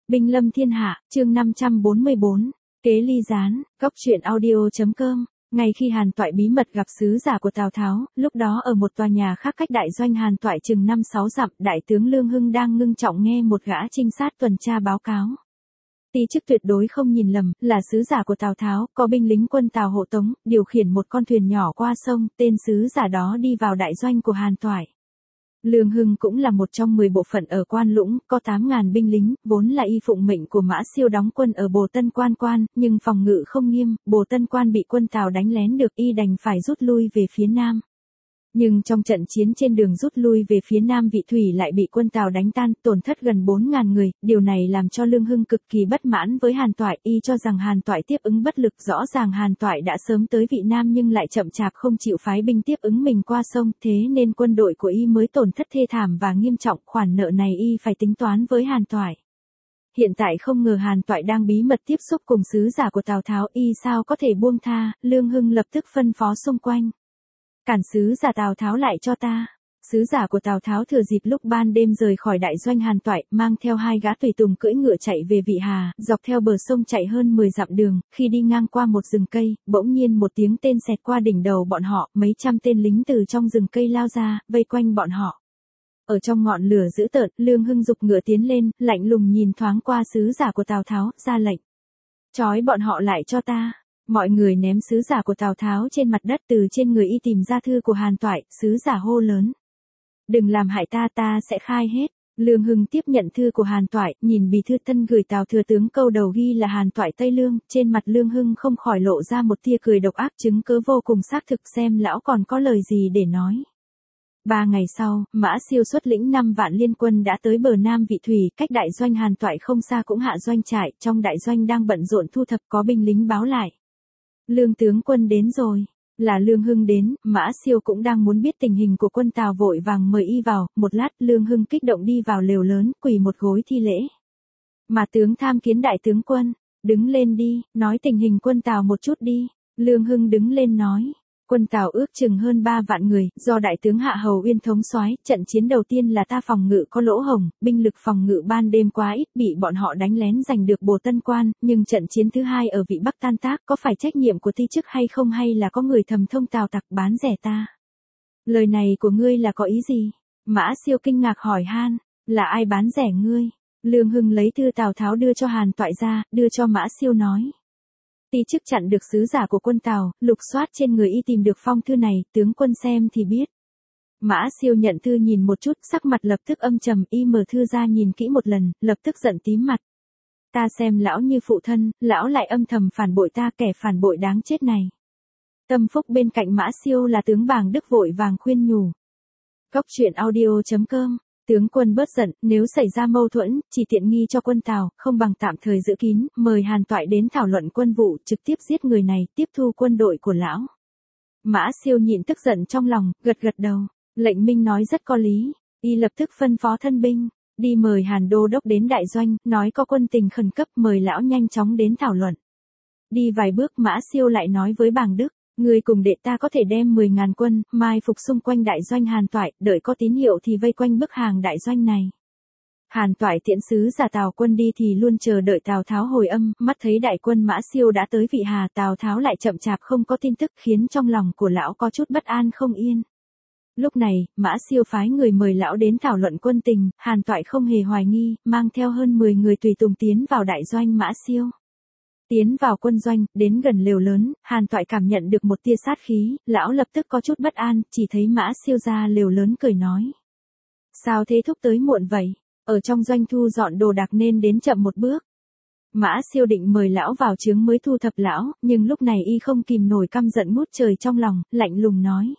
Binh lâm thiên hạ, chương 544, kế ly gián, góc truyện audio.com. Ngay khi Hàn Toại bí mật gặp sứ giả của Tào Tháo, lúc đó ở một tòa nhà khác cách đại doanh Hàn Toại chừng 5-6 dặm, đại tướng Lương Hưng đang ngưng trọng nghe một gã trinh sát tuần tra báo cáo. Ti chức tuyệt đối không nhìn lầm, là sứ giả của Tào Tháo, có binh lính quân Tào hộ tống, điều khiển một con thuyền nhỏ qua sông, tên sứ giả đó đi vào đại doanh của Hàn Toại. Lương Hưng cũng là một trong 10 bộ phận ở Quan Lũng, có 8.000 binh lính, vốn là y phụng mệnh của Mã Siêu đóng quân ở Bồ Tân Quan, nhưng phòng ngự không nghiêm, Bồ Tân Quan bị quân Tào đánh lén được, y đành phải rút lui về phía nam. Nhưng trong trận chiến trên đường rút lui về phía nam Vị Thủy lại bị quân Tào đánh tan, tổn thất gần 4.000 người, điều này làm cho Lương Hưng cực kỳ bất mãn với Hàn Toại, y cho rằng Hàn Toại tiếp ứng bất lực, rõ ràng Hàn Toại đã sớm tới Vị Nam nhưng lại chậm chạp không chịu phái binh tiếp ứng mình qua sông, thế nên quân đội của y mới tổn thất thê thảm và nghiêm trọng, khoản nợ này y phải tính toán với Hàn Toại. Hiện tại không ngờ Hàn Toại đang bí mật tiếp xúc cùng sứ giả của Tào Tháo, y sao có thể buông tha, Lương Hưng lập tức phân phó xung quanh. Cản sứ giả Tào Tháo lại cho ta. Sứ giả của Tào Tháo thừa dịp lúc ban đêm rời khỏi đại doanh Hàn Toại, mang theo 2 gã tùy tùng cưỡi ngựa chạy về Vị Hà, dọc theo bờ sông chạy hơn 10 dặm đường, khi đi ngang qua một rừng cây, bỗng nhiên một tiếng tên xẹt qua đỉnh đầu bọn họ, mấy trăm tên lính từ trong rừng cây lao ra, vây quanh bọn họ. Ở trong ngọn lửa dữ tợn, Lương Hưng giục ngựa tiến lên, lạnh lùng nhìn thoáng qua sứ giả của Tào Tháo, ra lệnh. Trói bọn họ lại cho ta. Mọi người ném sứ giả của Tào Tháo trên mặt đất, từ trên người y tìm ra thư của Hàn Toại, sứ giả hô lớn. Đừng làm hại ta, ta sẽ khai hết. Lương Hưng tiếp nhận thư của Hàn Toại, nhìn bì thư thân gửi Tào thừa tướng, câu đầu ghi là Hàn Toại Tây Lương, trên mặt Lương Hưng không khỏi lộ ra một tia cười độc ác, chứng cớ vô cùng xác thực, xem lão còn có lời gì để nói. 3 ngày sau, Mã Siêu xuất lĩnh 5 vạn liên quân đã tới bờ nam Vị Thủy, cách đại doanh Hàn Toại không xa, cũng hạ doanh trại, trong đại doanh đang bận rộn thu thập, có binh lính báo lại. Lương tướng quân đến rồi. Là Lương Hưng đến, Mã Siêu cũng đang muốn biết tình hình của quân Tào, vội vàng mời y vào, một lát Lương Hưng kích động đi vào lều lớn, quỳ một gối thi lễ. Mà tướng tham kiến đại tướng quân, đứng lên đi, nói tình hình quân Tào một chút đi. Lương Hưng đứng lên nói. Quân Tào ước chừng hơn 3 vạn người, do đại tướng Hạ Hầu Uyên thống soái, trận chiến đầu tiên là ta phòng ngự có lỗ hổng, binh lực phòng ngự ban đêm quá ít, bị bọn họ đánh lén giành được Bồ Tân Quan, nhưng trận chiến thứ hai ở Vị Bắc tan tác, có phải trách nhiệm của ti chức hay không, hay là có người thầm thông Tào tặc bán rẻ ta? Lời này của ngươi là có ý gì? Mã Siêu kinh ngạc hỏi han, là ai bán rẻ ngươi? Lương Hưng lấy thư Tào Tháo đưa cho Hàn Toại ra, đưa cho Mã Siêu nói. Ti chức chặn được sứ giả của quân Tào, lục soát trên người y tìm được phong thư này, tướng quân xem thì biết. Mã Siêu nhận thư nhìn một chút, sắc mặt lập tức âm trầm, y mở thư ra nhìn kỹ một lần, lập tức giận tím mặt. Ta xem lão như phụ thân, lão lại âm thầm phản bội ta, kẻ phản bội đáng chết này. Tâm Phúc bên cạnh Mã Siêu là tướng Bàng Đức vội vàng khuyên nhủ. Góc truyện audio.com. Tướng quân bớt giận, nếu xảy ra mâu thuẫn, chỉ tiện nghi cho quân Tào, không bằng tạm thời giữ kín, mời Hàn Toại đến thảo luận quân vụ, trực tiếp giết người này, tiếp thu quân đội của lão. Mã Siêu nhịn tức giận trong lòng, gật gật đầu, lệnh Minh nói rất có lý, y lập tức phân phó thân binh, đi mời Hàn Đô Đốc đến đại doanh, nói có quân tình khẩn cấp, mời lão nhanh chóng đến thảo luận. Đi vài bước Mã Siêu lại nói với Bàng Đức. Người cùng đệ ta có thể đem 10.000 quân, mai phục xung quanh đại doanh Hàn Toại, đợi có tín hiệu thì vây quanh bức hàng đại doanh này. Hàn Toại tiễn sứ giả Tào quân đi thì luôn chờ đợi Tào Tháo hồi âm, mắt thấy đại quân Mã Siêu đã tới Vị Hà, Tào Tháo lại chậm chạp không có tin tức, khiến trong lòng của lão có chút bất an không yên. Lúc này, Mã Siêu phái người mời lão đến thảo luận quân tình, Hàn Toại không hề hoài nghi, mang theo hơn 10 người tùy tùng tiến vào đại doanh Mã Siêu. Tiến vào quân doanh, đến gần lều lớn, Hàn Toại cảm nhận được một tia sát khí, lão lập tức có chút bất an, chỉ thấy Mã Siêu ra lều lớn cười nói. Sao thế thúc tới muộn vậy? Ở trong doanh thu dọn đồ đạc nên đến chậm một bước. Mã Siêu định mời lão vào trướng mới thu thập lão, nhưng lúc này y không kìm nổi căm giận ngút trời trong lòng, lạnh lùng nói.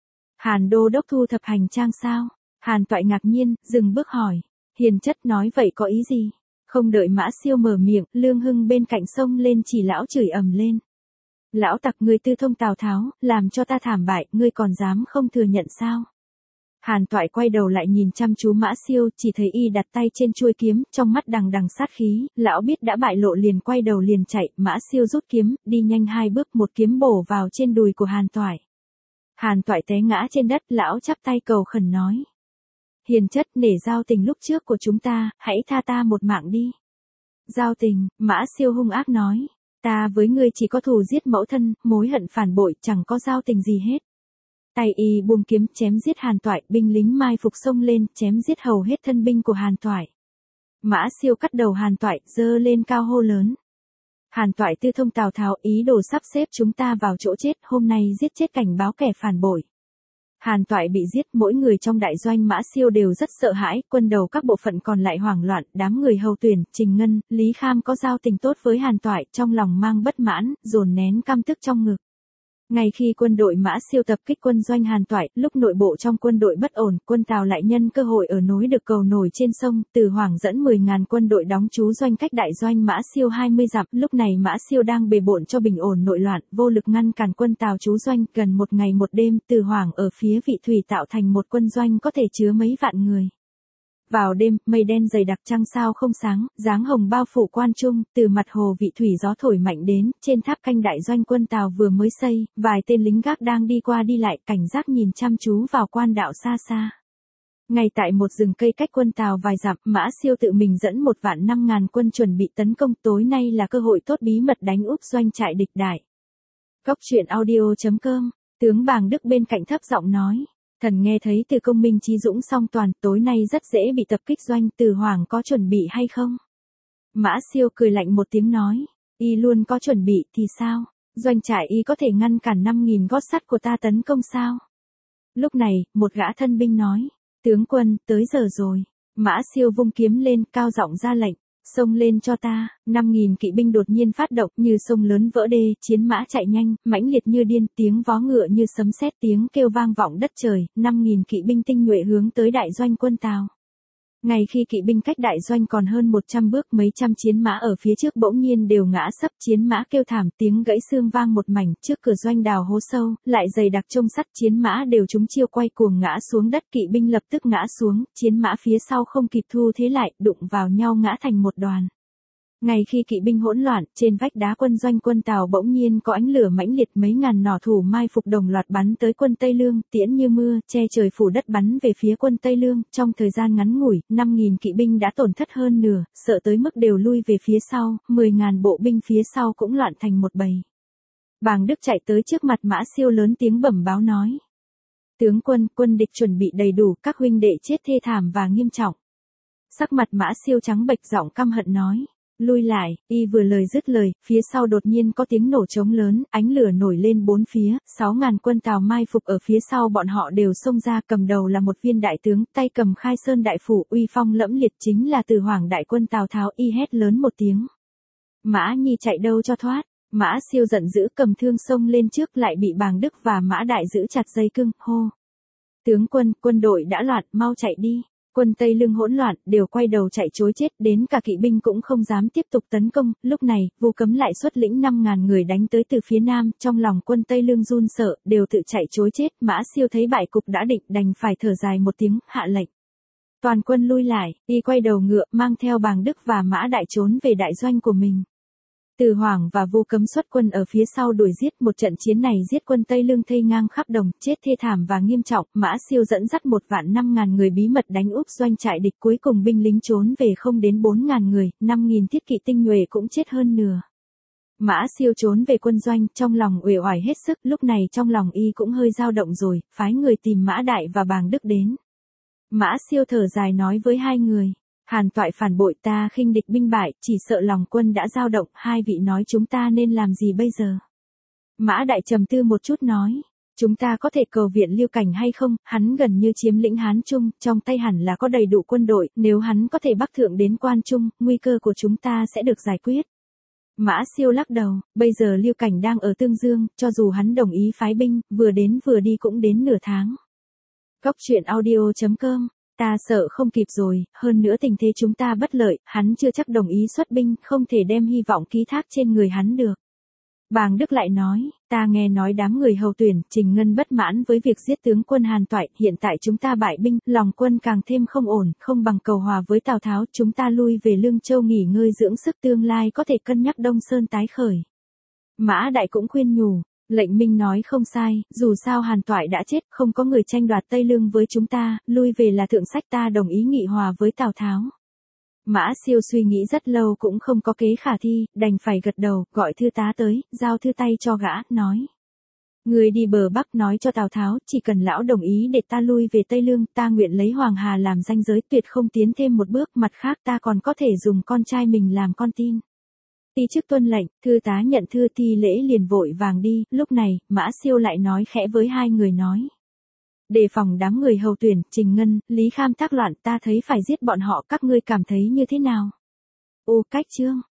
Hàn Đô Đốc thu thập hành trang sao? Hàn Toại ngạc nhiên, dừng bước hỏi. Hiền chất nói vậy có ý gì? Không đợi Mã Siêu mở miệng, Lương Hưng bên cạnh xông lên chỉ lão chửi ầm lên. Lão tặc, ngươi tư thông Tào Tháo, làm cho ta thảm bại, ngươi còn dám không thừa nhận sao? Hàn Toại quay đầu lại nhìn chăm chú Mã Siêu, chỉ thấy y đặt tay trên chuôi kiếm, trong mắt đằng đằng sát khí, lão biết đã bại lộ liền quay đầu liền chạy, Mã Siêu rút kiếm, đi nhanh 2 bước, một kiếm bổ vào trên đùi của Hàn Toại. Hàn Toại té ngã trên đất, lão chắp tay cầu khẩn nói. Hiền chất, nể giao tình lúc trước của chúng ta, hãy tha ta một mạng đi. Giao tình, Mã Siêu hung ác nói. Ta với ngươi chỉ có thù giết mẫu thân, mối hận phản bội, chẳng có giao tình gì hết. Tay y buông kiếm chém giết Hàn Toại, binh lính mai phục xông lên, chém giết hầu hết thân binh của Hàn Toại. Mã Siêu cắt đầu Hàn Toại, giơ lên cao hô lớn. Hàn Toại tư thông Tào Tháo, ý đồ sắp xếp chúng ta vào chỗ chết, hôm nay giết chết cảnh báo kẻ phản bội. Hàn Toại bị giết, mỗi người trong đại doanh Mã Siêu đều rất sợ hãi, quân đầu các bộ phận còn lại hoảng loạn, đám người hầu tuyển, Trình Ngân, Lý Kham có giao tình tốt với Hàn Toại, trong lòng mang bất mãn, dồn nén căm tức trong ngực. Ngay khi quân đội Mã Siêu tập kích quân doanh Hàn Toại, lúc nội bộ trong quân đội bất ổn, quân Tào lại nhân cơ hội ở nối được cầu nổi trên sông, Từ Hoàng dẫn 10.000 quân đội đóng trú doanh cách đại doanh Mã Siêu 20 dặm, lúc này Mã Siêu đang bề bộn cho bình ổn nội loạn, vô lực ngăn cản quân Tào trú doanh, gần một ngày một đêm, Từ Hoàng ở phía Vị Thủy tạo thành một quân doanh có thể chứa mấy vạn người. Vào đêm, mây đen dày đặc trăng sao không sáng, dáng hồng bao phủ quan trung, từ mặt hồ Vị Thủy gió thổi mạnh đến, trên tháp canh đại doanh quân Tào vừa mới xây, vài tên lính gác đang đi qua đi lại, cảnh giác nhìn chăm chú vào quan đạo xa xa. Ngay tại một rừng cây cách quân Tào vài dặm, Mã Siêu tự mình dẫn 1.500.000 quân chuẩn bị tấn công, tối nay là cơ hội tốt bí mật đánh úp doanh trại địch đại. Góc truyện audio.com, tướng Bàng Đức bên cạnh thấp giọng nói. Thần nghe thấy Từ Công Minh Chí Dũng song toàn, tối nay rất dễ bị tập kích doanh, Từ Hoàng có chuẩn bị hay không? Mã Siêu cười lạnh một tiếng nói, y luôn có chuẩn bị thì sao? Doanh trại y có thể ngăn cản 5.000 gót sắt của ta tấn công sao? Lúc này, một gã thân binh nói, tướng quân, tới giờ rồi. Mã Siêu vung kiếm lên, cao giọng ra lệnh. Xông lên cho ta, 5.000 kỵ binh đột nhiên phát động như sông lớn vỡ đê, chiến mã chạy nhanh, mãnh liệt như điên, tiếng vó ngựa như sấm sét, tiếng kêu vang vọng đất trời, 5.000 kỵ binh tinh nhuệ hướng tới đại doanh quân Tào. Ngay khi kỵ binh cách đại doanh còn hơn 100 bước, mấy trăm chiến mã ở phía trước bỗng nhiên đều ngã sấp, chiến mã kêu thảm, tiếng gãy xương vang một mảnh, trước cửa doanh đào hố sâu, lại dày đặc chông sắt, chiến mã đều trúng chiêu quay cuồng ngã xuống đất, kỵ binh lập tức ngã xuống, chiến mã phía sau không kịp thu thế lại, đụng vào nhau ngã thành một đoàn. Ngay khi kỵ binh hỗn loạn, trên vách đá quân doanh quân Tào bỗng nhiên có ánh lửa mãnh liệt, mấy ngàn nỏ thủ mai phục đồng loạt bắn tới quân Tây Lương, tiễn như mưa, che trời phủ đất bắn về phía quân Tây Lương, trong thời gian ngắn ngủi, 5.000 kỵ binh đã tổn thất hơn nửa, sợ tới mức đều lui về phía sau, 10.000 bộ binh phía sau cũng loạn thành một bầy. Bàng Đức chạy tới trước mặt Mã Siêu lớn tiếng bẩm báo nói. Tướng quân, quân địch chuẩn bị đầy đủ, các huynh đệ chết thê thảm và nghiêm trọng. Sắc mặt Mã Siêu trắng bệch, giọng căm hận nói. Lui lại, y vừa lời dứt lời, phía sau đột nhiên có tiếng nổ trống lớn, ánh lửa nổi lên bốn phía, 6.000 quân Tào mai phục ở phía sau bọn họ đều xông ra, cầm đầu là một viên đại tướng, tay cầm Khai Sơn đại phủ, uy phong lẫm liệt, chính là Từ Hoàng đại quân Tào Tháo. Y hét lớn một tiếng. Mã Nhi chạy đâu cho thoát. Mã Siêu giận dữ cầm thương xông lên trước, lại bị Bàng Đức và Mã Đại giữ chặt dây cương, hô. Tướng quân, quân đội đã loạn, mau chạy đi. Quân Tây Lương hỗn loạn, đều quay đầu chạy trối chết, đến cả kỵ binh cũng không dám tiếp tục tấn công. Lúc này, Vu Cấm lại xuất lĩnh 5.000 người đánh tới từ phía nam, trong lòng quân Tây Lương run sợ, đều tự chạy trối chết. Mã Siêu thấy bại cục đã định, đành phải thở dài một tiếng, hạ lệnh. Toàn quân lui lại, y quay đầu ngựa, mang theo Bàng Đức và Mã Đại trốn về đại doanh của mình. Từ Hoàng và Vu Cấm xuất quân ở phía sau đuổi giết, một trận chiến này giết quân Tây Lương thây ngang khắp đồng, chết thê thảm và nghiêm trọng. Mã Siêu dẫn dắt 1.500.000 người bí mật đánh úp doanh trại địch, cuối cùng binh lính trốn về không đến 4.000 người, 5.000 thiết kỵ tinh nhuệ cũng chết hơn nửa. Mã Siêu trốn về quân doanh, trong lòng uể oải hết sức, lúc này trong lòng y cũng hơi dao động rồi, phái người tìm Mã Đại và Bàng Đức đến. Mã Siêu thở dài nói với hai người. Hàn Toại phản bội, ta khinh địch binh bại, chỉ sợ lòng quân đã dao động, hai vị nói chúng ta nên làm gì bây giờ? Mã Đại trầm tư một chút nói, chúng ta có thể cầu viện Lưu Cảnh hay không, hắn gần như chiếm lĩnh Hán Trung, trong tay hẳn là có đầy đủ quân đội, nếu hắn có thể bắc thượng đến Quan Trung, nguy cơ của chúng ta sẽ được giải quyết. Mã Siêu lắc đầu, bây giờ Lưu Cảnh đang ở Tương Dương, cho dù hắn đồng ý phái binh, vừa đến vừa đi cũng đến nửa tháng. Góc truyện audio.com. Ta sợ không kịp rồi, hơn nữa tình thế chúng ta bất lợi, hắn chưa chắc đồng ý xuất binh, không thể đem hy vọng ký thác trên người hắn được. Bàng Đức lại nói, ta nghe nói đám người hầu tuyển, Trình Ngân bất mãn với việc giết tướng quân Hàn Toại, hiện tại chúng ta bại binh, lòng quân càng thêm không ổn, không bằng cầu hòa với Tào Tháo, chúng ta lui về Lương Châu nghỉ ngơi dưỡng sức, tương lai có thể cân nhắc Đông Sơn tái khởi. Mã Đại cũng khuyên nhủ. Lệnh Minh nói không sai, dù sao Hàn Toại đã chết, không có người tranh đoạt Tây Lương với chúng ta, lui về là thượng sách, ta đồng ý nghị hòa với Tào Tháo. Mã Siêu suy nghĩ rất lâu cũng không có kế khả thi, đành phải gật đầu, gọi thư tá tới, giao thư tay cho gã, nói. Người đi bờ Bắc nói cho Tào Tháo, chỉ cần lão đồng ý để ta lui về Tây Lương, ta nguyện lấy Hoàng Hà làm ranh giới, tuyệt không tiến thêm một bước, mặt khác ta còn có thể dùng con trai mình làm con tin. Ti chức tuân lệnh, thư tá nhận thư thi lễ liền vội vàng đi, lúc này, Mã Siêu lại nói khẽ với hai người nói. Đề phòng đám người hầu tuyển, Trình Ngân, Lý Kham tác loạn, ta thấy phải giết bọn họ, các ngươi cảm thấy như thế nào? Ô cách chương.